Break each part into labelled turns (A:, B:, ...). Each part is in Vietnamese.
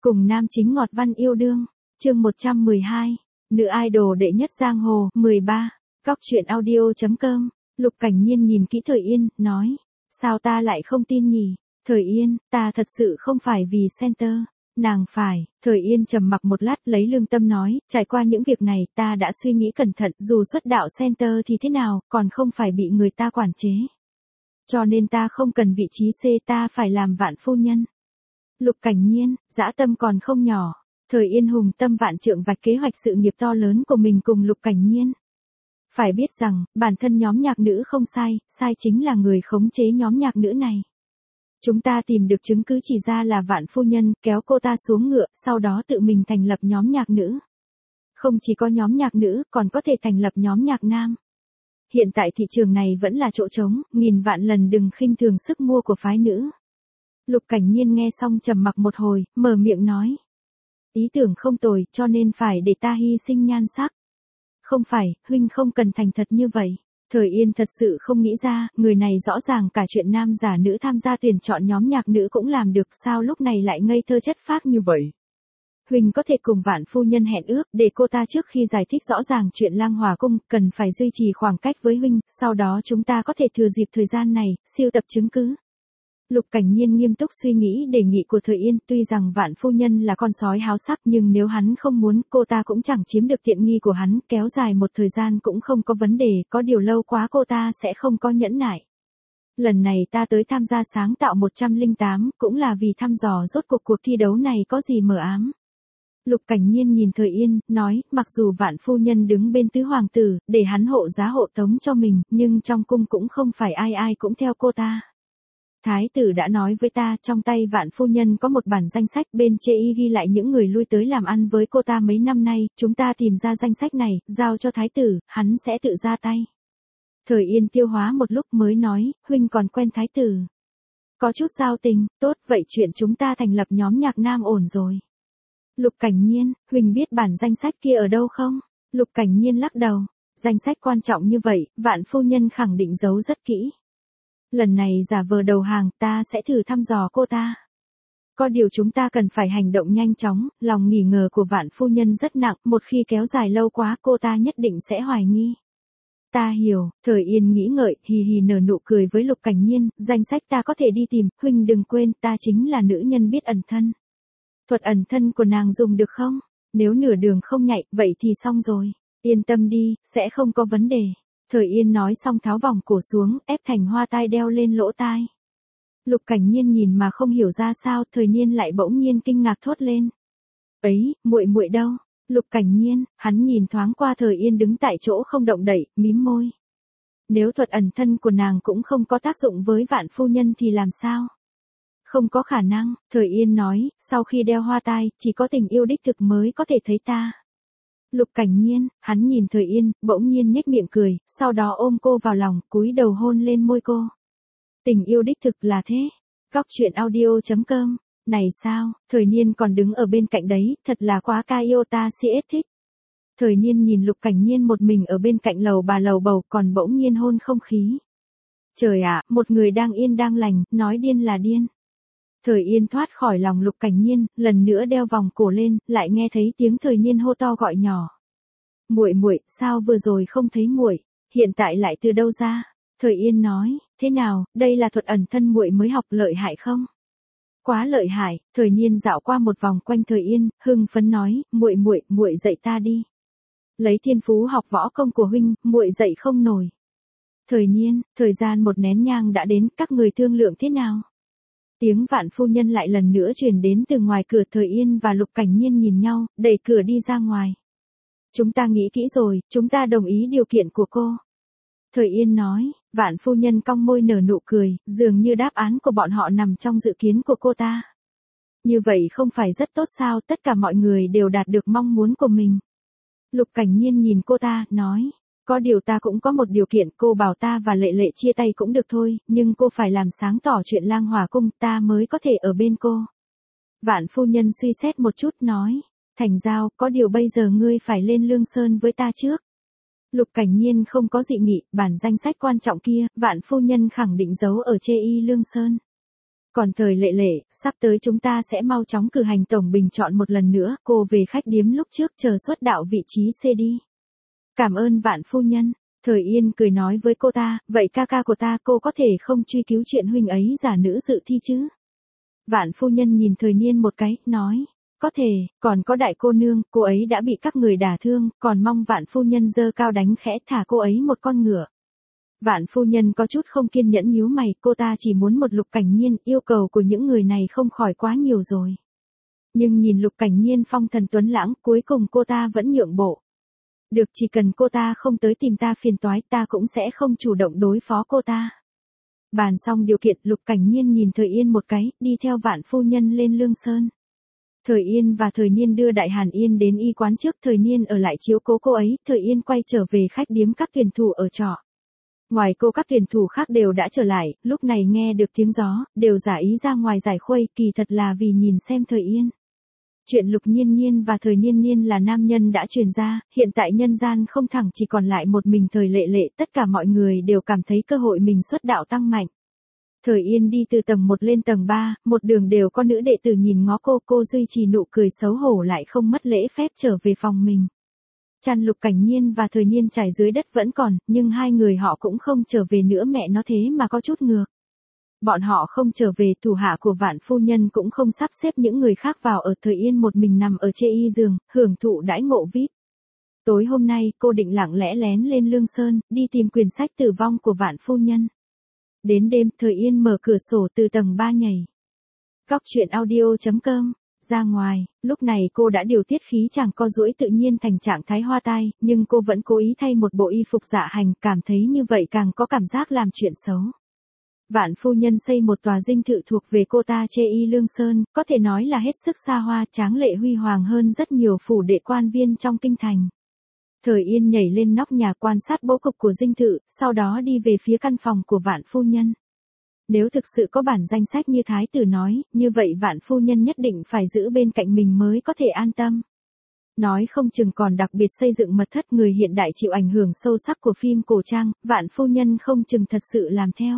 A: Cùng nam chính ngọt văn yêu đương. Chương 112. Nữ idol đệ nhất giang hồ. 13. Góc truyện audio.com. Lục Cảnh Nhiên nhìn kỹ Thời Yên, nói. Sao ta lại không tin nhỉ? Thời Yên, ta thật sự không phải vì center. Nàng phải. Thời Yên trầm mặc một lát lấy lương tâm nói, trải qua những việc này ta đã suy nghĩ cẩn thận, dù xuất đạo center thì thế nào, còn không phải bị người ta quản chế. Cho nên ta không cần vị trí C, ta phải làm vạn phu nhân. Lục Cảnh Nhiên, dã tâm còn không nhỏ. Thời Yên hùng tâm vạn trượng vạch kế hoạch sự nghiệp to lớn của mình cùng Lục Cảnh Nhiên. Phải biết rằng, bản thân nhóm nhạc nữ không sai, sai chính là người khống chế nhóm nhạc nữ này. Chúng ta tìm được chứng cứ chỉ ra là vạn phu nhân, kéo cô ta xuống ngựa, sau đó tự mình thành lập nhóm nhạc nữ. Không chỉ có nhóm nhạc nữ, còn có thể thành lập nhóm nhạc nam. Hiện tại thị trường này vẫn là chỗ trống, nghìn vạn lần đừng khinh thường sức mua của phái nữ. Lục Cảnh Nhiên nghe xong trầm mặc một hồi, mở miệng nói. Ý tưởng không tồi, cho nên phải để ta hy sinh nhan sắc. Không phải, huynh không cần thành thật như vậy. Thời Yên thật sự không nghĩ ra, người này rõ ràng cả chuyện nam giả nữ tham gia tuyển chọn nhóm nhạc nữ cũng làm được, sao lúc này lại ngây thơ chất phác như vậy. Huynh có thể cùng vạn phu nhân hẹn ước, để cô ta trước khi giải thích rõ ràng chuyện Lang Hòa cung, cần phải duy trì khoảng cách với huynh, sau đó chúng ta có thể thừa dịp thời gian này, siêu tập chứng cứ. Lục Cảnh Nhiên nghiêm túc suy nghĩ đề nghị của Thời Yên, tuy rằng vạn phu nhân là con sói háo sắc nhưng nếu hắn không muốn, cô ta cũng chẳng chiếm được tiện nghi của hắn, kéo dài một thời gian cũng không có vấn đề, có điều lâu quá cô ta sẽ không có nhẫn nại. Lần này ta tới tham gia sáng tạo 108, cũng là vì thăm dò rốt cuộc thi đấu này có gì mờ ám. Lục Cảnh Nhiên nhìn Thời Yên, nói, mặc dù vạn phu nhân đứng bên tứ hoàng tử, để hắn hộ giá hộ tống cho mình, nhưng trong cung cũng không phải ai ai cũng theo cô ta. Thái tử đã nói với ta, trong tay vạn phu nhân có một bản danh sách, bên chê y ghi lại những người lui tới làm ăn với cô ta mấy năm nay, chúng ta tìm ra danh sách này, giao cho thái tử, hắn sẽ tự ra tay. Thời Yên tiêu hóa một lúc mới nói, huynh còn quen thái tử. Có chút giao tình, tốt, vậy chuyện chúng ta thành lập nhóm nhạc nam ổn rồi. Lục Cảnh Nhiên, huynh biết bản danh sách kia ở đâu không? Lục Cảnh Nhiên lắc đầu, danh sách quan trọng như vậy, vạn phu nhân khẳng định giấu rất kỹ. Lần này giả vờ đầu hàng, ta sẽ thử thăm dò cô ta. Có điều chúng ta cần phải hành động nhanh chóng, lòng nghi ngờ của vạn phu nhân rất nặng, một khi kéo dài lâu quá cô ta nhất định sẽ hoài nghi. Ta hiểu. Thời Yên nghĩ ngợi, hì hì nở nụ cười với Lục Cảnh Nhiên, danh sách ta có thể đi tìm, huynh đừng quên, ta chính là nữ nhân biết ẩn thân. Thuật ẩn thân của nàng dùng được không? Nếu nửa đường không nhạy, vậy thì xong rồi. Yên tâm đi, sẽ không có vấn đề. Thời Yên nói xong tháo vòng cổ xuống, ép thành hoa tai đeo lên lỗ tai. Lục Cảnh Nhiên nhìn mà không hiểu ra sao, Thời Niên lại bỗng nhiên kinh ngạc thốt lên. Ấy, muội muội đâu? Lục Cảnh Nhiên, hắn nhìn thoáng qua Thời Yên đứng tại chỗ không động đậy, mím môi. Nếu thuật ẩn thân của nàng cũng không có tác dụng với vạn phu nhân thì làm sao? Không có khả năng, Thời Yên nói, sau khi đeo hoa tai, chỉ có tình yêu đích thực mới có thể thấy ta. Lục Cảnh Nhiên, hắn nhìn Thời Yên, bỗng nhiên nhếch miệng cười, sau đó ôm cô vào lòng, cúi đầu hôn lên môi cô. Tình yêu đích thực là thế. Góc truyện audio.com. Này sao, Thời Niên còn đứng ở bên cạnh đấy, thật là quá ca yêu ta CS thích. Thời Niên nhìn Lục Cảnh Nhiên một mình ở bên cạnh lầu bà lầu bầu, còn bỗng nhiên hôn không khí. Trời ạ, một người đang yên đang lành, nói điên là điên. Thời Yên thoát khỏi lòng Lục Cảnh Nhiên, lần nữa đeo vòng cổ lên, lại nghe thấy tiếng Thời Niên hô to gọi nhỏ. Muội muội, sao vừa rồi không thấy muội, hiện tại lại từ đâu ra? Thời Yên nói, thế nào, đây là thuật ẩn thân muội mới học, lợi hại không? Quá lợi hại. Thời Niên dạo qua một vòng quanh Thời Yên, hưng phấn nói, muội dạy ta đi. Lấy thiên phú học võ công của huynh, muội dạy không nổi. Thời Niên, thời gian một nén nhang đã đến, các người thương lượng thế nào? Tiếng vạn phu nhân lại lần nữa truyền đến từ ngoài cửa. Thời Yên và Lục Cảnh Nhiên nhìn nhau, đẩy cửa đi ra ngoài. Chúng ta nghĩ kỹ rồi, chúng ta đồng ý điều kiện của cô. Thời Yên nói, vạn phu nhân cong môi nở nụ cười, dường như đáp án của bọn họ nằm trong dự kiến của cô ta. Như vậy không phải rất tốt sao, tất cả mọi người đều đạt được mong muốn của mình. Lục Cảnh Nhiên nhìn cô ta, nói, có điều ta cũng có một điều kiện, cô bảo ta và Lệ Lệ chia tay cũng được thôi, nhưng cô phải làm sáng tỏ chuyện Lang Hòa cung, ta mới có thể ở bên cô. Vạn phu nhân suy xét một chút nói, thành giao, có điều bây giờ ngươi phải lên Lương Sơn với ta trước. Lục Cảnh Nhiên không có dị nghị, bản danh sách quan trọng kia, vạn phu nhân khẳng định giấu ở chê y Lương Sơn. Còn thời Lệ Lệ, sắp tới chúng ta sẽ mau chóng cử hành tổng bình chọn một lần nữa, cô về khách điếm lúc trước chờ xuất đạo vị trí C đi. Cảm ơn Vạn phu nhân. Thời Yên cười nói với cô ta, vậy ca ca của ta cô có thể không truy cứu chuyện huynh ấy giả nữ dự thi chứ? Vạn phu nhân nhìn Thời Niên một cái, nói, có thể, còn có đại cô nương, cô ấy đã bị các người đả thương, còn mong Vạn phu nhân giơ cao đánh khẽ thả cô ấy một con ngựa. Vạn phu nhân có chút không kiên nhẫn nhíu mày, cô ta chỉ muốn một Lục Cảnh Nhiên, yêu cầu của những người này không khỏi quá nhiều rồi. Nhưng nhìn Lục Cảnh Nhiên phong thần tuấn lãng, cuối cùng cô ta vẫn nhượng bộ. Được, chỉ cần cô ta không tới tìm ta phiền toái, ta cũng sẽ không chủ động đối phó cô ta. Bàn xong điều kiện, Lục Cảnh Nhiên nhìn Thời Yên một cái, đi theo Vạn phu nhân lên Lương Sơn. Thời Yên và Thời Niên đưa Đại Hàn Yên đến y quán trước, Thời Niên ở lại chiếu cố cô ấy, Thời Yên quay trở về khách điếm các tuyển thủ ở trọ. Ngoài cô các tuyển thủ khác đều đã trở lại, lúc này nghe được tiếng gió, đều giả ý ra ngoài giải khuây, kỳ thật là vì nhìn xem Thời Yên. Chuyện Lục Nhiên Nhiên và Thời Niên Niên là nam nhân đã truyền ra, hiện tại nhân gian không thẳng chỉ còn lại một mình Thời Lệ Lệ, tất cả mọi người đều cảm thấy cơ hội mình xuất đạo tăng mạnh. Thời Yên đi từ tầng 1 lên tầng 3, một đường đều có nữ đệ tử nhìn ngó cô duy trì nụ cười xấu hổ lại không mất lễ phép trở về phòng mình. Chăn Lục Cảnh Nhiên và Thời Niên trải dưới đất vẫn còn, nhưng hai người họ cũng không trở về nữa, mẹ nó thế mà có chút ngược. Bọn họ không trở về, thủ hạ của Vạn phu nhân cũng không sắp xếp những người khác vào ở, Thời Yên một mình nằm ở chê y giường, hưởng thụ đãi ngộ VIP. Tối hôm nay, cô định lặng lẽ lén lên Lương Sơn, đi tìm quyển sách tử vong của Vạn phu nhân. Đến đêm, Thời Yên mở cửa sổ từ tầng 3 nhảy. Góc truyện audio.com. Ra ngoài, lúc này cô đã điều tiết khí chàng co duỗi tự nhiên thành trạng thái hoa tai, nhưng cô vẫn cố ý thay một bộ y phục dạ hành, cảm thấy như vậy càng có cảm giác làm chuyện xấu. Vạn phu nhân xây một tòa dinh thự thuộc về cô ta chê y Lương Sơn, có thể nói là hết sức xa hoa, tráng lệ huy hoàng hơn rất nhiều phủ đệ quan viên trong kinh thành. Thời Yên nhảy lên nóc nhà quan sát bố cục của dinh thự, sau đó đi về phía căn phòng của Vạn phu nhân. Nếu thực sự có bản danh sách như thái tử nói, như vậy Vạn phu nhân nhất định phải giữ bên cạnh mình mới có thể an tâm. Nói không chừng còn đặc biệt xây dựng mật thất, người hiện đại chịu ảnh hưởng sâu sắc của phim cổ trang, Vạn phu nhân không chừng thật sự làm theo.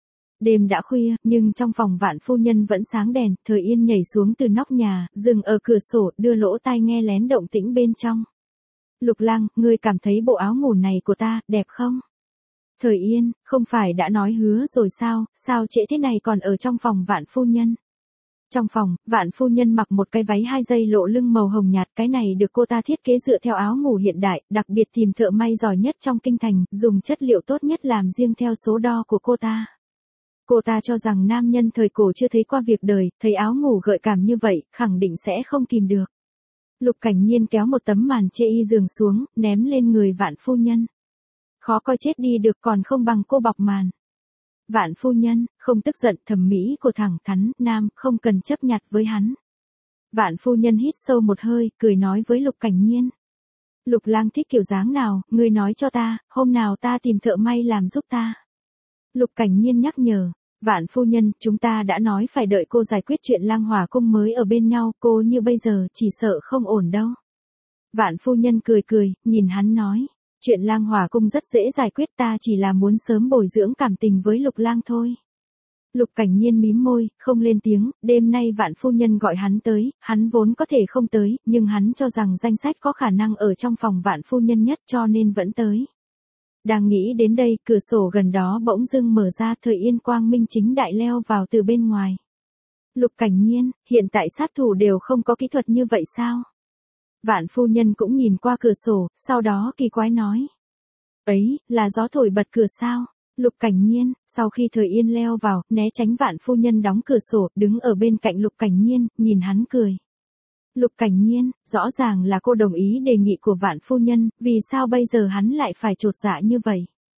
A: Đêm đã khuya, nhưng trong phòng Vạn phu nhân vẫn sáng đèn, Thời Yên nhảy xuống từ nóc nhà, dừng ở cửa sổ, đưa lỗ tai nghe lén động tĩnh bên trong. Lục Lang, ngươi cảm thấy bộ áo ngủ này của ta, đẹp không? Thời Yên, không phải đã nói hứa rồi sao trễ thế này còn ở trong phòng Vạn phu nhân? Trong phòng, Vạn phu nhân mặc một cái váy 2 dây lộ lưng màu hồng nhạt, cái này được cô ta thiết kế dựa theo áo ngủ hiện đại, đặc biệt tìm thợ may giỏi nhất trong kinh thành, dùng chất liệu tốt nhất làm riêng theo số đo của cô ta. Cô ta cho rằng nam nhân thời cổ chưa thấy qua việc đời, thấy áo ngủ gợi cảm như vậy, khẳng định sẽ không kìm được. Lục Cảnh Nhiên kéo một tấm màn chê y giường xuống, ném lên người Vạn phu nhân. Khó coi chết đi được, còn không bằng cô bọc màn. Vạn phu nhân, không tức giận, thẩm mỹ của thẳng thắn, nam, không cần chấp nhặt với hắn. Vạn phu nhân hít sâu một hơi, cười nói với Lục Cảnh Nhiên. Lục Lang thích kiểu dáng nào, ngươi nói cho ta, hôm nào ta tìm thợ may làm giúp ta. Lục Cảnh Nhiên nhắc nhở. Vạn phu nhân, chúng ta đã nói phải đợi cô giải quyết chuyện Lang Hỏa cung mới ở bên nhau, cô như bây giờ, chỉ sợ không ổn đâu. Vạn phu nhân cười, nhìn hắn nói. Chuyện Lang Hỏa cung rất dễ giải quyết, ta chỉ là muốn sớm bồi dưỡng cảm tình với Lục Lang thôi. Lục Cảnh Nhiên mím môi, không lên tiếng, đêm nay Vạn phu nhân gọi hắn tới, hắn vốn có thể không tới, nhưng hắn cho rằng danh sách có khả năng ở trong phòng Vạn phu nhân nhất cho nên vẫn tới. Đang nghĩ đến đây, cửa sổ gần đó bỗng dưng mở ra, Thời Yên quang minh chính đại leo vào từ bên ngoài. Lục Cảnh Nhiên, hiện tại sát thủ đều không có kỹ thuật như vậy sao? Vạn phu nhân cũng nhìn qua cửa sổ, sau đó kỳ quái nói. Ấy, là gió thổi bật cửa sao? Lục Cảnh Nhiên, sau khi Thời Yên leo vào, né tránh Vạn phu nhân đóng cửa sổ, đứng ở bên cạnh Lục Cảnh Nhiên, nhìn hắn cười. Lục Cảnh Nhiên, rõ ràng là cô đồng ý đề nghị của Vạn phu nhân, vì sao bây giờ hắn lại phải chột dạ như vậy?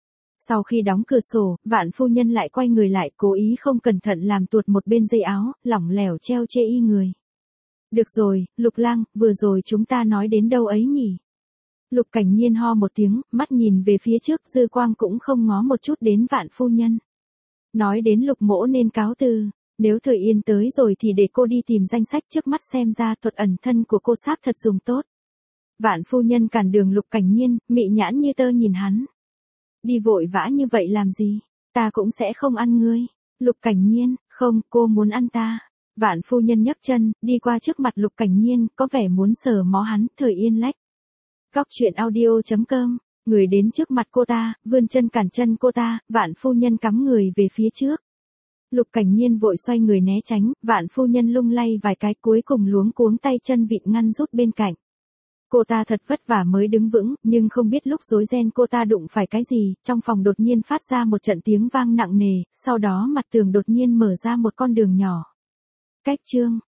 A: Sau khi đóng cửa sổ, Vạn phu nhân lại quay người lại, cố ý không cẩn thận làm tuột một bên dây áo, lỏng lẻo treo chê y người. Được rồi, Lục Lang, vừa rồi chúng ta nói đến đâu ấy nhỉ? Lục Cảnh Nhiên ho một tiếng, mắt nhìn về phía trước, dư quang cũng không ngó một chút đến Vạn phu nhân. Nói đến Lục mỗ nên cáo từ. Nếu Thời Yên tới rồi thì để cô đi tìm danh sách, trước mắt xem ra thuật ẩn thân của cô sáp thật dùng tốt. Vạn phu nhân cản đường Lục Cảnh Nhiên, mị nhãn như tơ nhìn hắn. Đi vội vã như vậy làm gì? Ta cũng sẽ không ăn ngươi. Lục Cảnh Nhiên, Không, cô muốn ăn ta. Vạn phu nhân nhấc chân, đi qua trước mặt Lục Cảnh Nhiên, có vẻ muốn sờ mó hắn, Thời Yên lách. Góc truyện audio.com, người đến trước mặt cô ta, vươn chân cản chân cô ta, vạn phu nhân cắm người về phía trước. Lục Cảnh Nhiên vội xoay người né tránh, vạn phu nhân lung lay vài cái cuối cùng luống cuống tay chân vịn ngăn rút bên cạnh. Cô ta thật vất vả mới đứng vững, nhưng không biết lúc rối ren cô ta đụng phải cái gì, trong phòng đột nhiên phát ra một trận tiếng vang nặng nề, sau đó mặt tường đột nhiên mở ra một con đường nhỏ. Cách chương